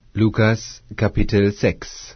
Lukas, Kapitel 6.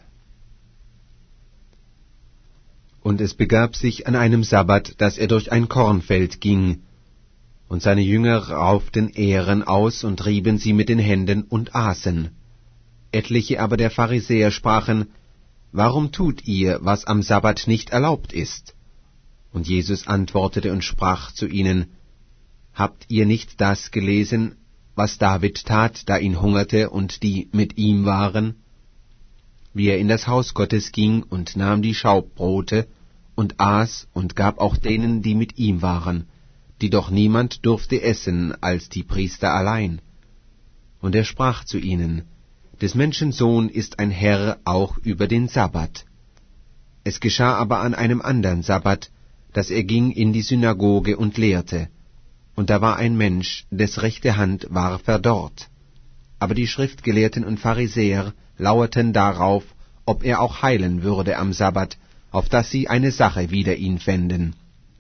Und es begab sich an einem Sabbat, dass er durch ein Kornfeld ging, und seine Jünger rauften Ähren aus und rieben sie mit den Händen und aßen. Etliche aber der Pharisäer sprachen: Warum tut ihr, was am Sabbat nicht erlaubt ist? Und Jesus antwortete und sprach zu ihnen: Habt ihr nicht das gelesen, was David tat, da ihn hungerte und die mit ihm waren? Wie er in das Haus Gottes ging und nahm die Schaubrote und aß und gab auch denen, die mit ihm waren, die doch niemand durfte essen als die Priester allein. Und er sprach zu ihnen: Des Menschen Sohn ist ein Herr auch über den Sabbat. Es geschah aber an einem andern Sabbat, dass er ging in die Synagoge und lehrte. Und da war ein Mensch, des rechte Hand war verdorrt. Aber die Schriftgelehrten und Pharisäer lauerten darauf, ob er auch heilen würde am Sabbat, auf dass sie eine Sache wider ihn fänden.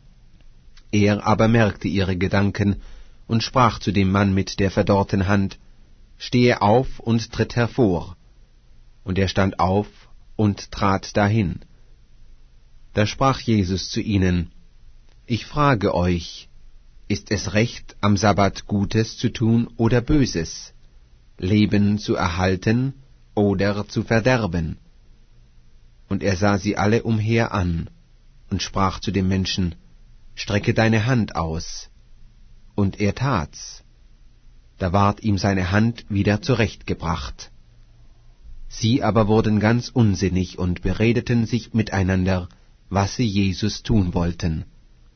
Er aber merkte ihre Gedanken und sprach zu dem Mann mit der verdorrten Hand: Stehe auf und tritt hervor. Und er stand auf und trat dahin. Da sprach Jesus zu ihnen: Ich frage euch, ist es recht, am Sabbat Gutes zu tun oder Böses, Leben zu erhalten oder zu verderben? Und er sah sie alle umher an und sprach zu dem Menschen: Strecke deine Hand aus. Und er tat's. Da ward ihm seine Hand wieder zurechtgebracht. Sie aber wurden ganz unsinnig und beredeten sich miteinander, was sie Jesus tun wollten.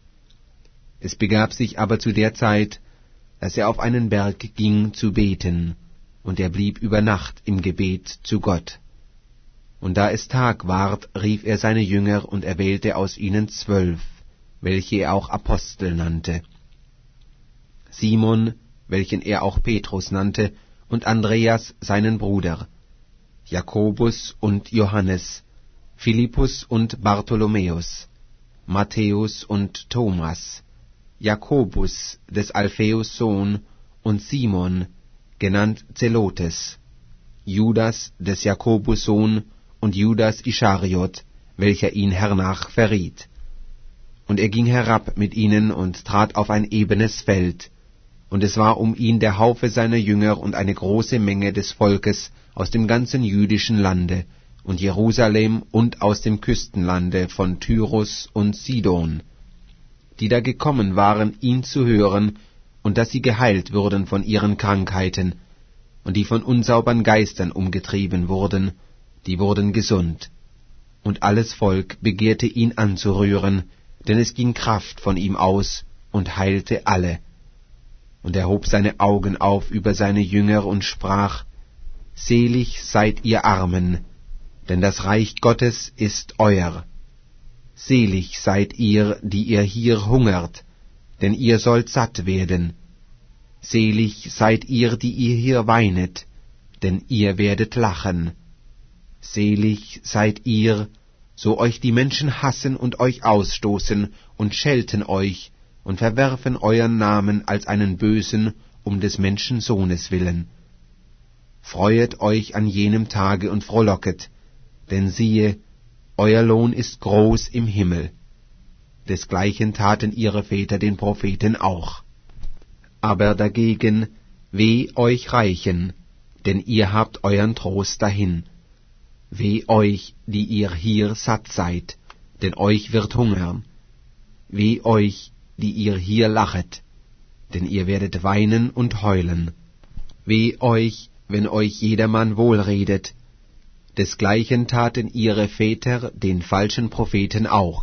Es begab sich aber zu der Zeit, dass er auf einen Berg ging zu beten, und er blieb über Nacht im Gebet zu Gott. Und da es Tag ward, rief er seine Jünger und erwählte aus ihnen 12, welche er auch Apostel nannte: Simon, welchen er auch Petrus nannte, und Andreas seinen Bruder, Jakobus und Johannes, Philippus und Bartholomäus, Matthäus und Thomas, Jakobus des Alpheus Sohn und Simon, genannt Zelotes, Judas des Jakobus Sohn und Judas Ischariot, welcher ihn hernach verriet. Und er ging herab mit ihnen und trat auf ein ebenes Feld, und es war um ihn der Haufe seiner Jünger und eine große Menge des Volkes aus dem ganzen jüdischen Lande und Jerusalem und aus dem Küstenlande von Tyrus und Sidon, die da gekommen waren, ihn zu hören, und dass sie geheilt würden von ihren Krankheiten, und die von unsaubern Geistern umgetrieben wurden, die wurden gesund. Und alles Volk begehrte ihn anzurühren, denn es ging Kraft von ihm aus und heilte alle. Und er hob seine Augen auf über seine Jünger und sprach: Selig seid ihr Armen, denn das Reich Gottes ist euer. Selig seid ihr, die ihr hier hungert, denn ihr sollt satt werden. Selig seid ihr, die ihr hier weinet, denn ihr werdet lachen. Selig seid ihr, so euch die Menschen hassen und euch ausstoßen und schelten euch und verwerfen euren Namen als einen Bösen um des Menschensohnes willen. Freuet euch an jenem Tage und frohlocket, denn siehe, euer Lohn ist groß im Himmel. Desgleichen taten ihre Väter den Propheten auch. Aber dagegen, weh euch Reichen, denn ihr habt euren Trost dahin. Weh euch, die ihr hier satt seid, denn euch wird hungern. Weh euch, die ihr hier lachet, denn ihr werdet weinen und heulen. Weh euch, wenn euch jedermann wohlredet. Desgleichen taten ihre Väter den falschen Propheten auch.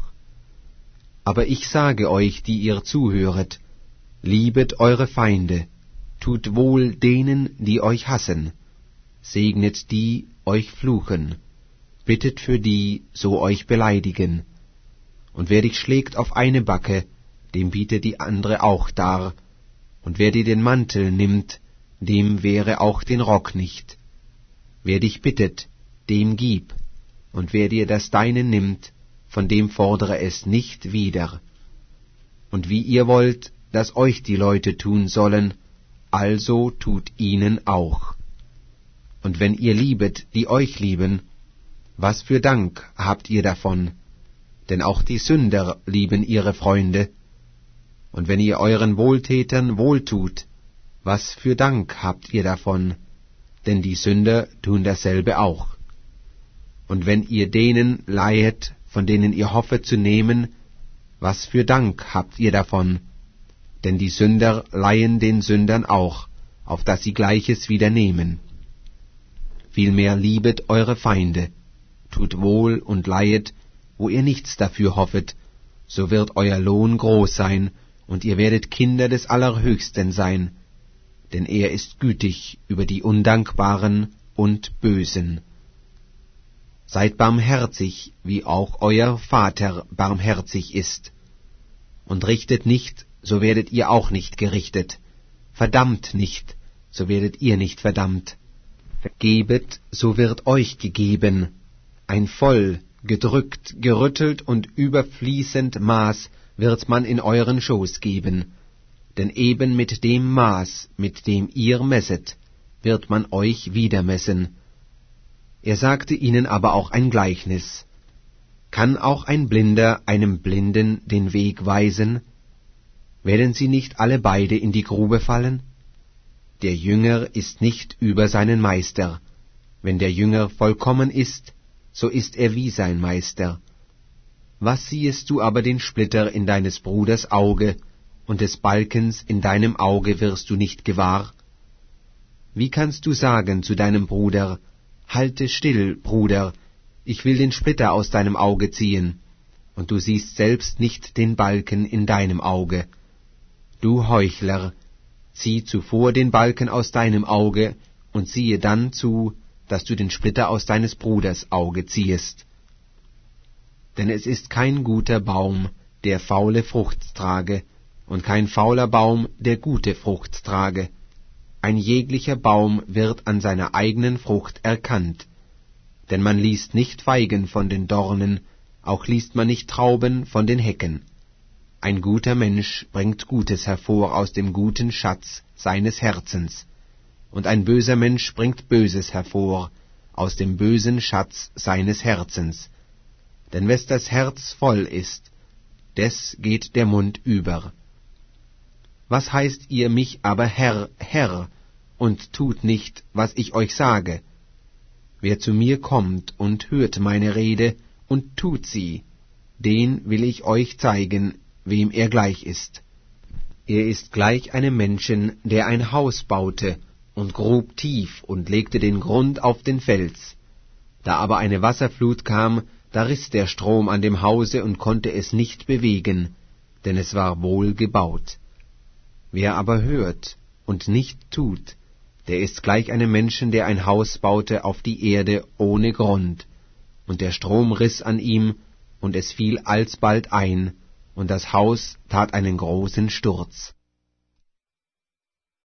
Aber ich sage euch, die ihr zuhöret, liebet eure Feinde, tut wohl denen, die euch hassen, segnet die euch fluchen, bittet für die, so euch beleidigen. Und wer dich schlägt auf eine Backe, dem biete die andere auch dar, und wer dir den Mantel nimmt, dem wehre auch den Rock nicht. Wer dich bittet, dem gib, und wer dir das Deine nimmt, von dem fordere es nicht wieder. Und wie ihr wollt, dass euch die Leute tun sollen, also tut ihnen auch. Und wenn ihr liebet, die euch lieben, was für Dank habt ihr davon? Denn auch die Sünder lieben ihre Freunde. Und wenn ihr euren Wohltätern wohltut, was für Dank habt ihr davon? Denn die Sünder tun dasselbe auch. Und wenn ihr denen leihet, von denen ihr hoffet zu nehmen, was für Dank habt ihr davon? Denn die Sünder leihen den Sündern auch, auf dass sie Gleiches wieder nehmen. Vielmehr liebet eure Feinde, tut wohl und leihet, wo ihr nichts dafür hoffet, so wird euer Lohn groß sein, und ihr werdet Kinder des Allerhöchsten sein, denn er ist gütig über die Undankbaren und Bösen. Seid barmherzig, wie auch euer Vater barmherzig ist. Und richtet nicht, so werdet ihr auch nicht gerichtet. Verdammt nicht, so werdet ihr nicht verdammt. Gebet, so wird euch gegeben. Ein voll, gedrückt, gerüttelt und überfließend Maß wird man in euren Schoß geben. Denn eben mit dem Maß, mit dem ihr messet, wird man euch wieder messen. Er sagte ihnen aber auch ein Gleichnis. Kann auch ein Blinder einem Blinden den Weg weisen? Werden sie nicht alle beide in die Grube fallen? Der Jünger ist nicht über seinen Meister. Wenn der Jünger vollkommen ist, so ist er wie sein Meister. Was siehest du aber den Splitter in deines Bruders Auge, und des Balkens in deinem Auge wirst du nicht gewahr? Wie kannst du sagen zu deinem Bruder, halte still, Bruder, ich will den Splitter aus deinem Auge ziehen, und du siehst selbst nicht den Balken in deinem Auge? Du Heuchler, zieh zuvor den Balken aus deinem Auge, und siehe dann zu, dass du den Splitter aus deines Bruders Auge ziehest. Denn es ist kein guter Baum, der faule Frucht trage, und kein fauler Baum, der gute Frucht trage. Ein jeglicher Baum wird an seiner eigenen Frucht erkannt. Denn man liest nicht Feigen von den Dornen, auch liest man nicht Trauben von den Hecken. Ein guter Mensch bringt Gutes hervor aus dem guten Schatz seines Herzens, und ein böser Mensch bringt Böses hervor aus dem bösen Schatz seines Herzens. Denn wes das Herz voll ist, des geht der Mund über. Was heißt ihr mich aber Herr, Herr, und tut nicht, was ich euch sage? Wer zu mir kommt und hört meine Rede und tut sie, den will ich euch zeigen, wem er gleich ist. Er ist gleich einem Menschen, der ein Haus baute und grub tief und legte den Grund auf den Fels. Da aber eine Wasserflut kam, da riß der Strom an dem Hause und konnte es nicht bewegen, denn es war wohl gebaut. Wer aber hört und nicht tut, der ist gleich einem Menschen, der ein Haus baute auf die Erde ohne Grund. Und der Strom riß an ihm, und es fiel alsbald ein, und das Haus tat einen großen Sturz.